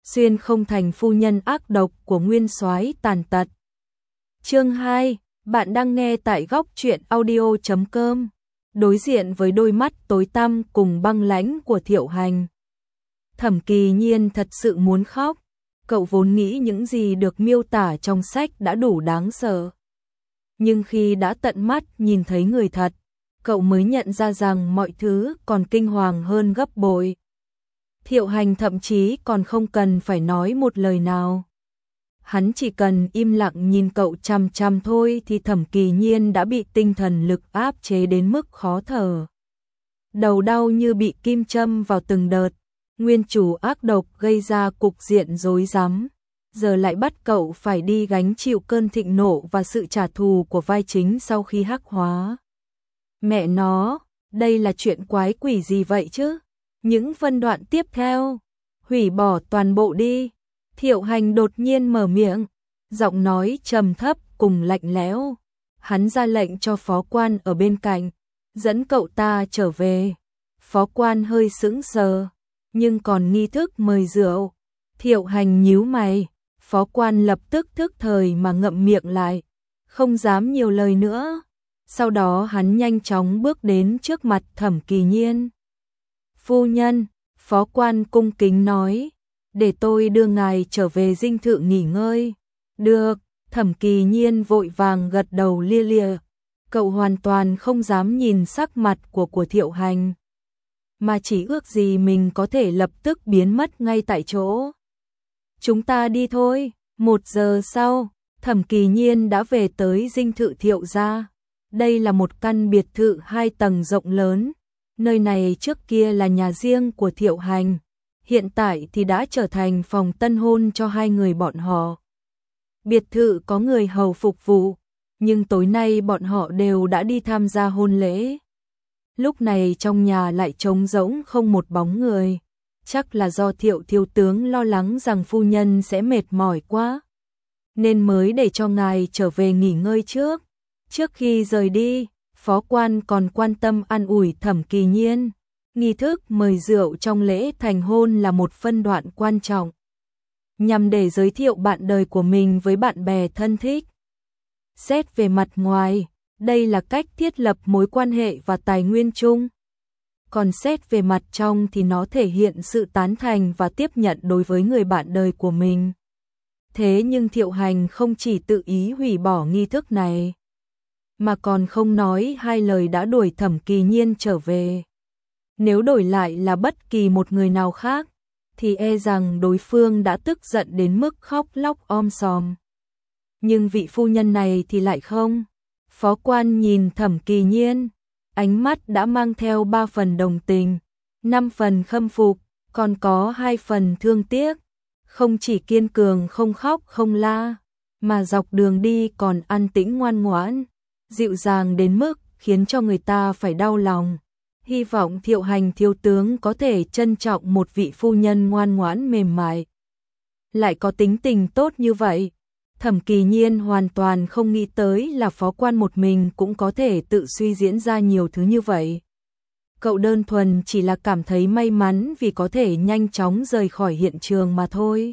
xuyên không thành phu nhân ác độc của nguyên soái tàn tật. Chương 2, bạn đang nghe tại góc truyện audio.com. Đối diện với đôi mắt tối tăm cùng băng lãnh của Thiệu Hành, Thẩm Kỳ Nhiên thật sự muốn khóc. Cậu vốn nghĩ những gì được miêu tả trong sách đã đủ đáng sợ. Nhưng khi đã tận mắt nhìn thấy người thật, cậu mới nhận ra rằng mọi thứ còn kinh hoàng hơn gấp bội. Thiệu Hành thậm chí còn không cần phải nói một lời nào. Hắn chỉ cần im lặng nhìn cậu chằm chằm thôi thì Thẩm Kỳ Nhiên đã bị tinh thần lực áp chế đến mức khó thở. Đầu đau như bị kim châm vào từng đợt. Nguyên chủ ác độc gây ra cục diện rối rắm, giờ lại bắt cậu phải đi gánh chịu cơn thịnh nộ và sự trả thù của vai chính sau khi hắc hóa. Mẹ nó, đây là chuyện quái quỷ gì vậy chứ? Những phân đoạn tiếp theo, hủy bỏ toàn bộ đi. Thiệu Hành đột nhiên mở miệng, giọng nói trầm thấp cùng lạnh lẽo. Hắn ra lệnh cho phó quan ở bên cạnh, dẫn cậu ta trở về. Phó quan hơi sững sờ, nhưng còn nghi thức mời rượu. Thiệu Hành nhíu mày, phó quan lập tức thức thời mà ngậm miệng lại, không dám nhiều lời nữa. Sau đó hắn nhanh chóng bước đến trước mặt Thẩm Kỳ Nhiên. Phu nhân, phó quan cung kính nói, để tôi đưa ngài trở về dinh thự nghỉ ngơi. Được, Thẩm Kỳ Nhiên vội vàng gật đầu lia lịa. Cậu hoàn toàn không dám nhìn sắc mặt của Thiệu Hành, mà chỉ ước gì mình có thể lập tức biến mất ngay tại chỗ. Chúng ta đi thôi. 1 giờ sau, Thẩm Kỳ Nhiên đã về tới dinh thự Thiệu gia. Đây là một căn biệt thự 2 tầng rộng lớn. Nơi này trước kia là nhà riêng của Thiệu Hành, hiện tại thì đã trở thành phòng tân hôn cho 2 người bọn họ. Biệt thự có người hầu phục vụ, nhưng tối nay bọn họ đều đã đi tham gia hôn lễ. Lúc này trong nhà lại trống rỗng không một bóng người, chắc là do Thiệu thiếu tướng lo lắng rằng phu nhân sẽ mệt mỏi quá, nên mới để cho ngài trở về nghỉ ngơi trước. Trước khi rời đi, phó quan còn quan tâm an ủi Thẩm Kỳ Nhiên. Nghi thức mời rượu trong lễ thành hôn là một phân đoạn quan trọng, nhằm để giới thiệu bạn đời của mình với bạn bè thân thích. Xét về mặt ngoài, đây là cách thiết lập mối quan hệ và tài nguyên chung. Còn xét về mặt trong thì nó thể hiện sự tán thành và tiếp nhận đối với người bạn đời của mình. Thế nhưng Thiệu Hành không chỉ tự ý hủy bỏ nghi thức này, mà còn không nói 2 lời đã đuổi Thẩm Kỳ Nhiên trở về. Nếu đổi lại là bất kỳ một người nào khác, thì e rằng đối phương đã tức giận đến mức khóc lóc om sòm. Nhưng vị phu nhân này thì lại không. Phó quan nhìn Thẩm Kỳ Nhiên, ánh mắt đã mang theo 3 phần đồng tình, 5 phần khâm phục, còn có 2 phần thương tiếc. Không chỉ kiên cường không khóc không la, mà dọc đường đi còn an tĩnh ngoan ngoãn, dịu dàng đến mức khiến cho người ta phải đau lòng. Hy vọng Thiệu Hành thiếu tướng có thể trân trọng một vị phu nhân ngoan ngoãn mềm mại, lại có tính tình tốt như vậy. Thẩm Kỳ Nhiên hoàn toàn không nghĩ tới là phó quan một mình cũng có thể tự suy diễn ra nhiều thứ như vậy. Cậu đơn thuần chỉ là cảm thấy may mắn vì có thể nhanh chóng rời khỏi hiện trường mà thôi.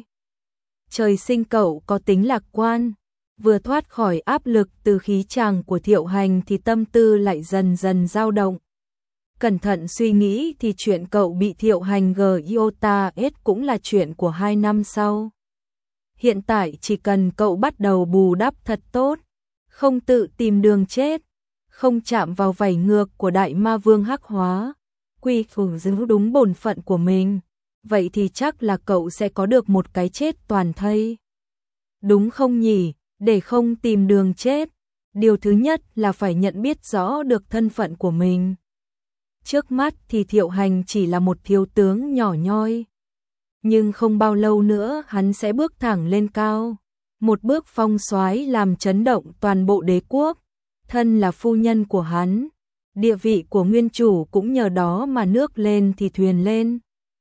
Trời sinh cậu có tính lạc quan, vừa thoát khỏi áp lực từ khí chàng của Thiệu Hành thì tâm tư lại dần dần dao động. Cẩn thận suy nghĩ thì chuyện cậu bị Thiệu Hành giota cũng là chuyện của 2 năm sau. Hiện tại chỉ cần cậu bắt đầu bù đắp thật tốt, không tự tìm đường chết, không chạm vào vảy ngược của đại ma vương hắc hóa, quy phục giữ đúng bổn phận của mình, vậy thì chắc là cậu sẽ có được một cái chết toàn thây. Đúng không nhỉ? Để không tìm đường chết, điều thứ nhất là phải nhận biết rõ được thân phận của mình. Trước mắt thì Thiệu Hành chỉ là một thiếu tướng nhỏ nhoi, nhưng không bao lâu nữa hắn sẽ bước thẳng lên cao, một bước phong soái làm chấn động toàn bộ đế quốc. Thân là phu nhân của hắn, địa vị của nguyên chủ cũng nhờ đó mà nước lên thì thuyền lên.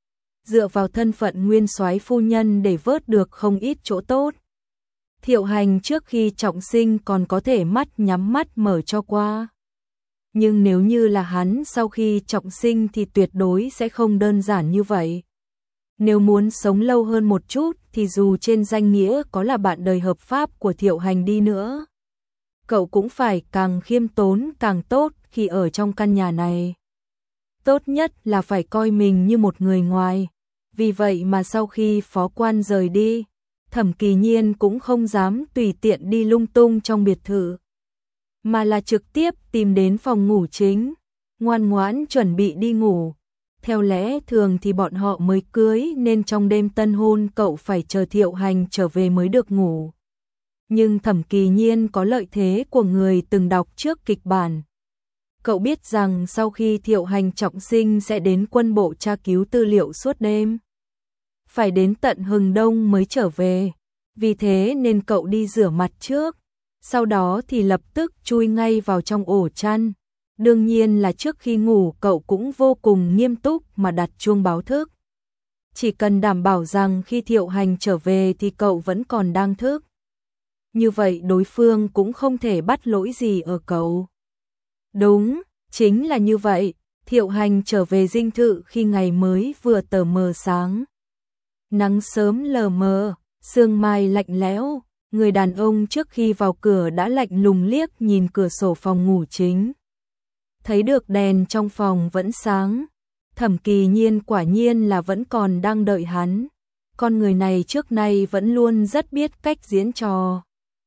Dựa vào thân phận nguyên soái phu nhân để vớt được không ít chỗ tốt. Thiệu Hành trước khi trọng sinh còn có thể mắt nhắm mắt mở cho qua. Nhưng nếu như là hắn sau khi trọng sinh thì tuyệt đối sẽ không đơn giản như vậy. Nếu muốn sống lâu hơn một chút thì dù trên danh nghĩa có là bạn đời hợp pháp của Thiệu Hành đi nữa, cậu cũng phải càng khiêm tốn càng tốt khi ở trong căn nhà này. Tốt nhất là phải coi mình như một người ngoài. Vì vậy mà sau khi phó quan rời đi, Thẩm Kỳ Nhiên cũng không dám tùy tiện đi lung tung trong biệt thự, mà là trực tiếp tìm đến phòng ngủ chính, ngoan ngoãn chuẩn bị đi ngủ. Theo lẽ thường thì bọn họ mới cưới nên trong đêm tân hôn cậu phải chờ Thiệu Hành trở về mới được ngủ. Nhưng Thẩm Kỳ Nhiên có lợi thế của người từng đọc trước kịch bản. Cậu biết rằng sau khi Thiệu Hành trọng sinh sẽ đến quân bộ tra cứu tư liệu suốt đêm, phải đến tận hừng đông mới trở về. Vì thế nên cậu đi rửa mặt trước, sau đó thì lập tức chui ngay vào trong ổ chăn. Đương nhiên là trước khi ngủ cậu cũng vô cùng nghiêm túc mà đặt chuông báo thức. Chỉ cần đảm bảo rằng khi Thiệu Hành trở về thì cậu vẫn còn đang thức. Như vậy đối phương cũng không thể bắt lỗi gì ở cậu. Đúng, chính là như vậy. Thiệu Hành trở về dinh thự khi ngày mới vừa tờ mờ sáng. Nắng sớm lờ mờ, sương mai lạnh lẽo. Người đàn ông trước khi vào cửa đã lạnh lùng liếc nhìn cửa sổ phòng ngủ chính. Thấy được đèn trong phòng vẫn sáng, Thẩm Kỳ Nhiên quả nhiên là vẫn còn đang đợi hắn. Con người này trước nay vẫn luôn rất biết cách diễn trò.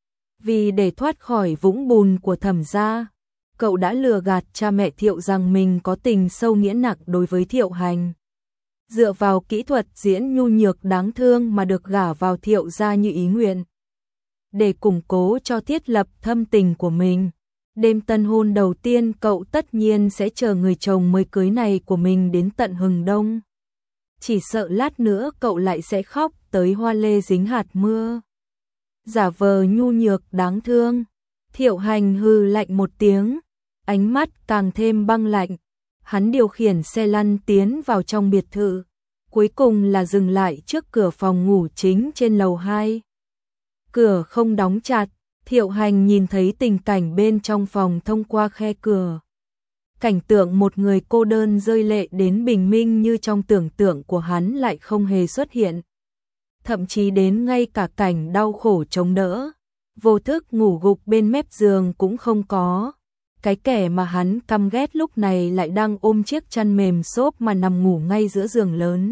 Vì để thoát khỏi vũng bùn của Thẩm gia, cậu đã lừa gạt cha mẹ Thiệu rằng mình có tình sâu nghĩa nặng đối với Thiệu Hành. Dựa vào kỹ thuật diễn nhu nhược đáng thương mà được gả vào Thiệu gia như ý nguyện. Để củng cố cho thiết lập thâm tình của mình, đêm tân hôn đầu tiên cậu tất nhiên sẽ chờ người chồng mới cưới này của mình đến tận hừng đông. Chỉ sợ lát nữa cậu lại sẽ khóc tới hoa lê dính hạt mưa. Giả vờ nhu nhược đáng thương, Thiệu Hành hừ lạnh một tiếng, ánh mắt càng thêm băng lạnh. Hắn điều khiển xe lăn tiến vào trong biệt thự, cuối cùng là dừng lại trước cửa phòng ngủ chính trên lầu 2. Cửa không đóng chặt, Thiệu Hành nhìn thấy tình cảnh bên trong phòng thông qua khe cửa. Cảnh tượng một người cô đơn rơi lệ đến bình minh như trong tưởng tượng của hắn lại không hề xuất hiện. Thậm chí đến ngay cả cảnh đau khổ chống đỡ, vô thức ngủ gục bên mép giường cũng không có. Cái kẻ mà hắn căm ghét lúc này lại đang ôm chiếc chăn mềm xốp mà nằm ngủ ngay giữa giường lớn.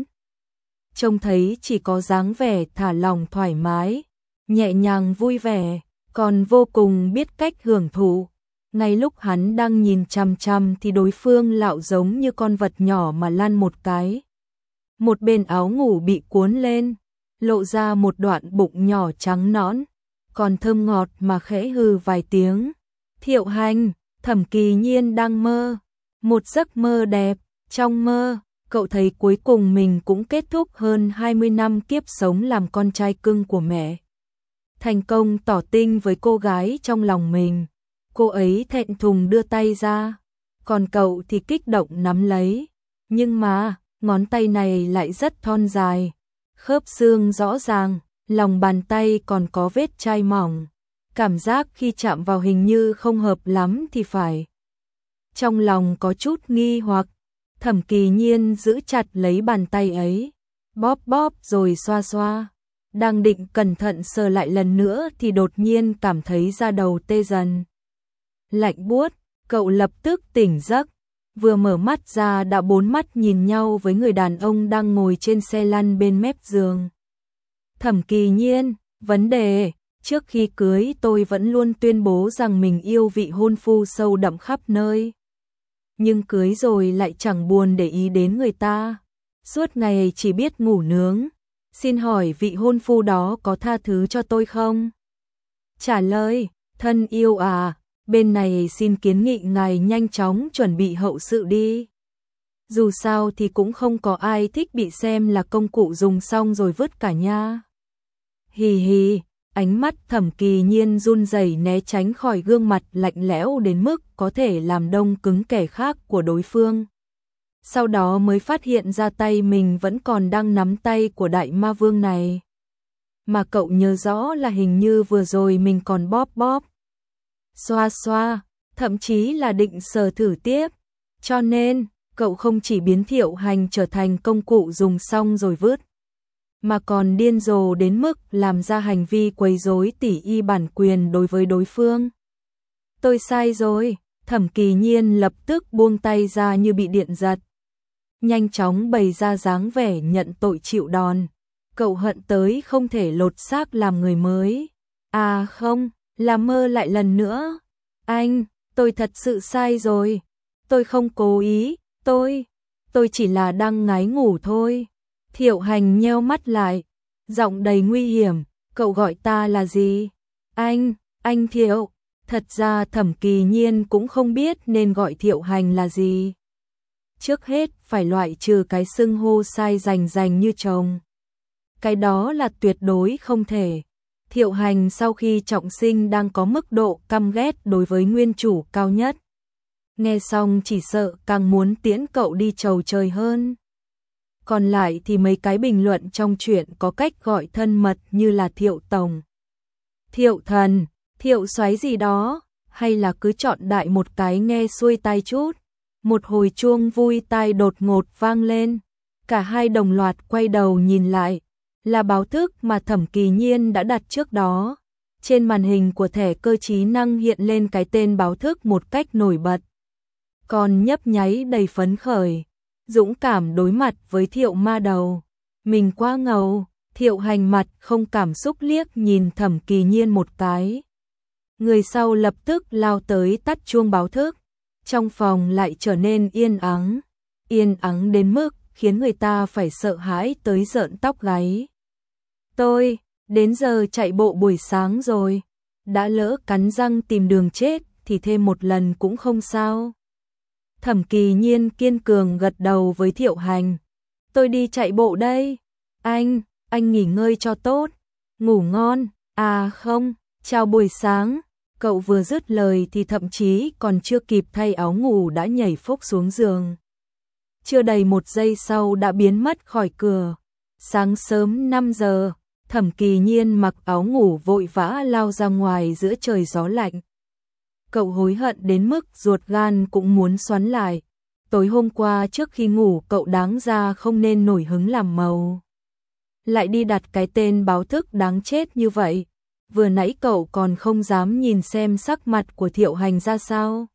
Trông thấy chỉ có dáng vẻ thả lỏng thoải mái, nhẹ nhàng vui vẻ, còn vô cùng biết cách hưởng thụ. Ngay lúc hắn đang nhìn chằm chằm thì đối phương lạo giống như con vật nhỏ mà lăn một cái. Một bên áo ngủ bị cuốn lên, lộ ra một đoạn bụng nhỏ trắng nõn, còn thơm ngọt mà khẽ hừ vài tiếng. Thiệu Hành, Thẩm Kỳ Nhiên đang mơ một giấc mơ đẹp. Trong mơ, cậu thấy cuối cùng mình cũng kết thúc hơn 20 năm kiếp sống làm con trai cưng của mẹ. Thành công tỏ tình với cô gái trong lòng mình. Cô ấy thẹn thùng đưa tay ra, còn cậu thì kích động nắm lấy. Nhưng mà, ngón tay này lại rất thon dài, khớp xương rõ ràng, lòng bàn tay còn có vết chai mỏng. Cảm giác khi chạm vào hình như không hợp lắm thì phải. Trong lòng có chút nghi hoặc, Thẩm Kỳ Nhiên giữ chặt lấy bàn tay ấy, bóp bóp rồi xoa xoa. Đang định cẩn thận sờ lại lần nữa thì đột nhiên cảm thấy da đầu tê dần. Lạnh buốt, cậu lập tức tỉnh giấc, vừa mở mắt ra đã bốn mắt nhìn nhau với người đàn ông đang ngồi trên xe lăn bên mép giường. Thẩm Kỳ Nhiên, vấn đề, trước khi cưới tôi vẫn luôn tuyên bố rằng mình yêu vị hôn phu sâu đậm khắp nơi. Nhưng cưới rồi lại chẳng buồn để ý đến người ta, suốt ngày chỉ biết ngủ nướng. Xin hỏi vị hôn phu đó có tha thứ cho tôi không? Trả lời, thân yêu à, bên này xin kiến nghị ngài nhanh chóng chuẩn bị hậu sự đi. Dù sao thì cũng không có ai thích bị xem là công cụ dùng xong rồi vứt cả nha. Hì hì, ánh mắt Thẩm Kỳ Nhiên run rẩy né tránh khỏi gương mặt lạnh lẽo đến mức có thể làm đông cứng kẻ khác của đối phương. Sau đó mới phát hiện ra tay mình vẫn còn đang nắm tay của đại ma vương này. Mà cậu nhớ rõ là hình như vừa rồi mình còn bóp bóp, xoa xoa, thậm chí là định sờ thử tiếp. Cho nên, cậu không chỉ biến Thiệu Hành trở thành công cụ dùng xong rồi vứt, mà còn điên rồ đến mức làm ra hành vi quấy rối tỷ y bản quyền đối với đối phương. Tôi sai rồi, Thẩm Kỳ Nhiên lập tức buông tay ra như bị điện giật. Nhanh chóng bày ra dáng vẻ nhận tội chịu đòn. Cậu hận tới không thể lột xác làm người mới. À không, làm mơ lại lần nữa. Anh, tôi thật sự sai rồi. Tôi không cố ý, tôi chỉ là đang ngái ngủ thôi. Thiệu Hành nheo mắt lại, giọng đầy nguy hiểm, cậu gọi ta là gì? Anh Thiệu. Thật ra Thẩm Kỳ Nhiên cũng không biết nên gọi Thiệu Hành là gì. Trước hết phải loại trừ cái xưng hô sai rành như chồng. Cái đó là tuyệt đối không thể. Thiệu Hành sau khi trọng sinh đang có mức độ căm ghét đối với nguyên chủ cao nhất. Nghe xong chỉ sợ càng muốn tiễn cậu đi chầu trời hơn. Còn lại thì mấy cái bình luận trong chuyện có cách gọi thân mật như là Thiệu Tổng, Thiệu Thần, Thiệu Soái gì đó, hay là cứ chọn đại một cái nghe xuôi tai chút. Một hồi chuông vui tai đột ngột vang lên, cả hai đồng loạt quay đầu nhìn lại, là báo thức mà Thẩm Kỳ Nhiên đã đặt trước đó. Trên màn hình của thẻ cơ trí năng hiện lên cái tên báo thức một cách nổi bật. Còn nhấp nháy đầy phấn khởi, dũng cảm đối mặt với Thiệu ma đầu. Mình quá ngầu. Thiệu Hành mặt không cảm xúc liếc nhìn Thẩm Kỳ Nhiên một cái. Người sau lập tức lao tới tắt chuông báo thức. Trong phòng lại trở nên yên ắng đến mức khiến người ta phải sợ hãi tới rợn tóc gáy. Tôi, đến giờ chạy bộ buổi sáng rồi, đã lỡ cắn răng tìm đường chết thì thêm một lần cũng không sao. Thẩm Kỳ Nhiên kiên cường gật đầu với Thiệu Hành. Tôi đi chạy bộ đây. Anh nghỉ ngơi cho tốt, ngủ ngon. À không, chào buổi sáng. Cậu vừa dứt lời thì thậm chí còn chưa kịp thay áo ngủ đã nhảy phốc xuống giường. Chưa đầy một giây sau đã biến mất khỏi cửa. Sáng sớm 5 giờ, Thẩm Kỳ Nhiên mặc áo ngủ vội vã lao ra ngoài giữa trời gió lạnh. Cậu hối hận đến mức ruột gan cũng muốn xoắn lại. Tối hôm qua trước khi ngủ cậu đáng ra không nên nổi hứng làm màu. Lại đi đặt cái tên báo thức đáng chết như vậy. Vừa nãy cậu còn không dám nhìn xem sắc mặt của Thiệu Hành ra sao.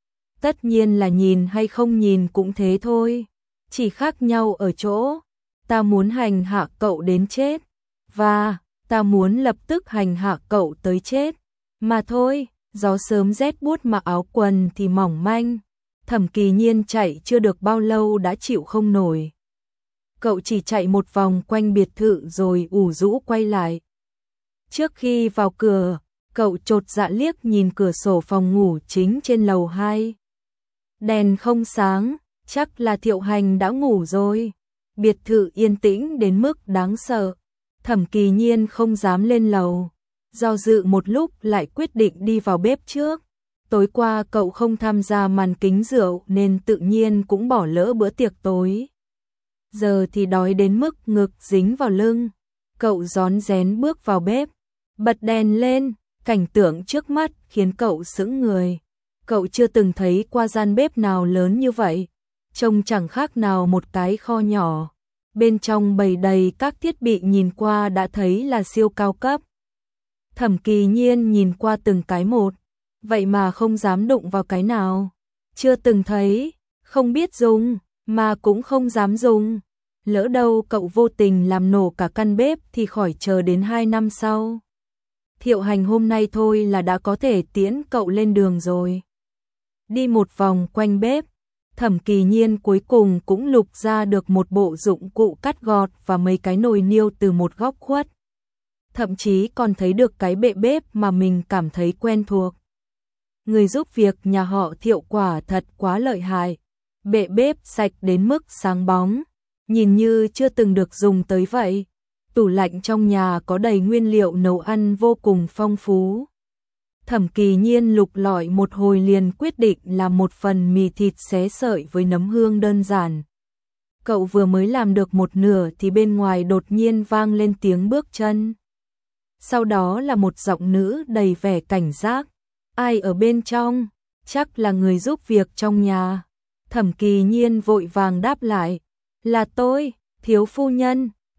Tất nhiên là nhìn hay không nhìn cũng thế thôi. Chỉ khác nhau ở chỗ, ta muốn hành hạ cậu đến chết, và ta muốn lập tức hành hạ cậu tới chết. Mà thôi, gió sớm rét buốt mà áo quần thì mỏng manh. Thẩm Kỳ Nhiên chạy chưa được bao lâu đã chịu không nổi. Cậu chỉ chạy một vòng quanh biệt thự rồi ủ rũ quay lại. Trước khi vào cửa, cậu chột dạ liếc nhìn cửa sổ phòng ngủ chính trên lầu 2. Đèn không sáng, chắc là Thiệu Hành đã ngủ rồi. Biệt thự yên tĩnh đến mức đáng sợ. Thẩm Kỳ Nhiên không dám lên lầu. Do dự một lúc lại quyết định đi vào bếp trước. Tối qua cậu không tham gia màn kính rượu nên tự nhiên cũng bỏ lỡ bữa tiệc tối. Giờ thì đói đến mức ngực dính vào lưng. Cậu rón rén bước vào bếp, bật đèn lên, cảnh tượng trước mắt khiến cậu sững người. Cậu chưa từng thấy qua gian bếp nào lớn như vậy, trông chẳng khác nào một cái kho nhỏ. Bên trong bày đầy các thiết bị nhìn qua đã thấy là siêu cao cấp. Thẩm Kỳ Nhiên nhìn qua từng cái một, vậy mà không dám đụng vào cái nào. Chưa từng thấy, không biết dùng, mà cũng không dám dùng. Lỡ đâu cậu vô tình làm nổ cả căn bếp thì khỏi chờ đến 2 năm sau. Thiệu Hành hôm nay thôi là đã có thể tiễn cậu lên đường rồi. Đi một vòng quanh bếp, Thẩm Kỳ Nhiên cuối cùng cũng lục ra được một bộ dụng cụ cắt gọt và mấy cái nồi niêu từ một góc khuất. Thậm chí còn thấy được cái bệ bếp mà mình cảm thấy quen thuộc. Người giúp việc nhà họ Thiệu quả thật quá lợi hại. Bệ bếp sạch đến mức sáng bóng, nhìn như chưa từng được dùng tới vậy. Tủ lạnh trong nhà có đầy nguyên liệu nấu ăn vô cùng phong phú. Thẩm Kỳ Nhiên lục lọi một hồi liền quyết định làm một phần mì thịt xé sợi với nấm hương đơn giản. Cậu vừa mới làm được một nửa thì bên ngoài đột nhiên vang lên tiếng bước chân. Sau đó là một giọng nữ đầy vẻ cảnh giác. Ai ở bên trong? Chắc là người giúp việc trong nhà. Thẩm Kỳ Nhiên vội vàng đáp lại. Là tôi, thiếu phu nhân.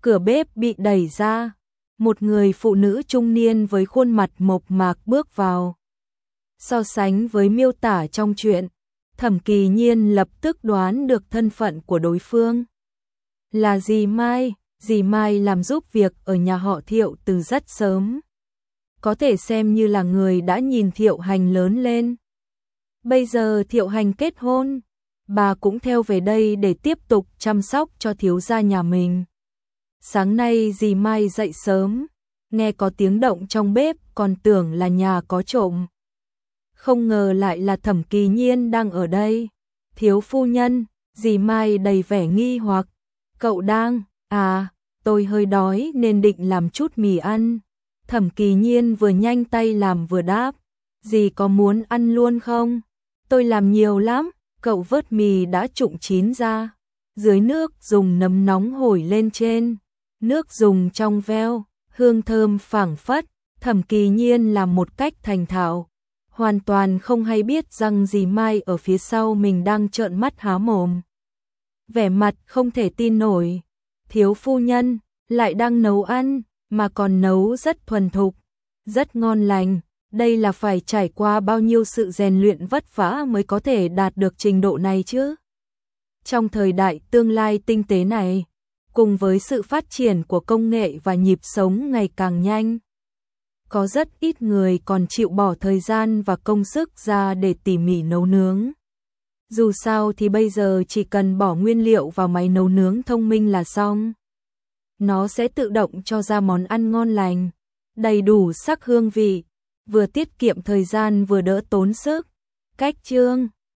cửa bếp bị đẩy ra, một người phụ nữ trung niên với khuôn mặt mộc mạc bước vào. So sánh với miêu tả trong truyện, Thẩm Kỳ Nhiên lập tức đoán được thân phận của đối phương. Là dì Mai làm giúp việc ở nhà họ Thiệu từ rất sớm. Có thể xem như là người đã nhìn Thiệu Hành lớn lên. Bây giờ Thiệu Hành kết hôn, bà cũng theo về đây để tiếp tục chăm sóc cho thiếu gia nhà mình. Sáng nay dì Mai dậy sớm, nghe có tiếng động trong bếp còn tưởng là nhà có trộm. Không ngờ lại là Thẩm Kỳ Nhiên đang ở đây. Thiếu phu nhân, dì Mai đầy vẻ nghi hoặc. Cậu đang, tôi hơi đói nên định làm chút mì ăn. Thẩm Kỳ Nhiên vừa nhanh tay làm vừa đáp. Dì có muốn ăn luôn không? Tôi làm nhiều lắm. Cậu vớt mì đã trụng chín ra. Dưới nước dùng nấm nóng hổi lên trên. Nước dùng trong veo, hương thơm phảng phất. Thẩm Kỳ Nhiên làm một cách thành thạo. Hoàn toàn không hay biết rằng dì Mai ở phía sau mình đang trợn mắt há mồm. Vẻ mặt không thể tin nổi. Thiếu phu nhân, lại đang nấu ăn, mà còn nấu rất thuần thục, rất ngon lành. Đây là phải trải qua bao nhiêu sự rèn luyện vất vả mới có thể đạt được trình độ này chứ. Trong thời đại tương lai tinh tế này, cùng với sự phát triển của công nghệ và nhịp sống ngày càng nhanh, có rất ít người còn chịu bỏ thời gian và công sức ra để tỉ mỉ nấu nướng. Dù sao thì bây giờ chỉ cần bỏ nguyên liệu vào máy nấu nướng thông minh là xong. Nó sẽ tự động cho ra món ăn ngon lành, đầy đủ sắc hương vị, vừa tiết kiệm thời gian vừa đỡ tốn sức. Cách chương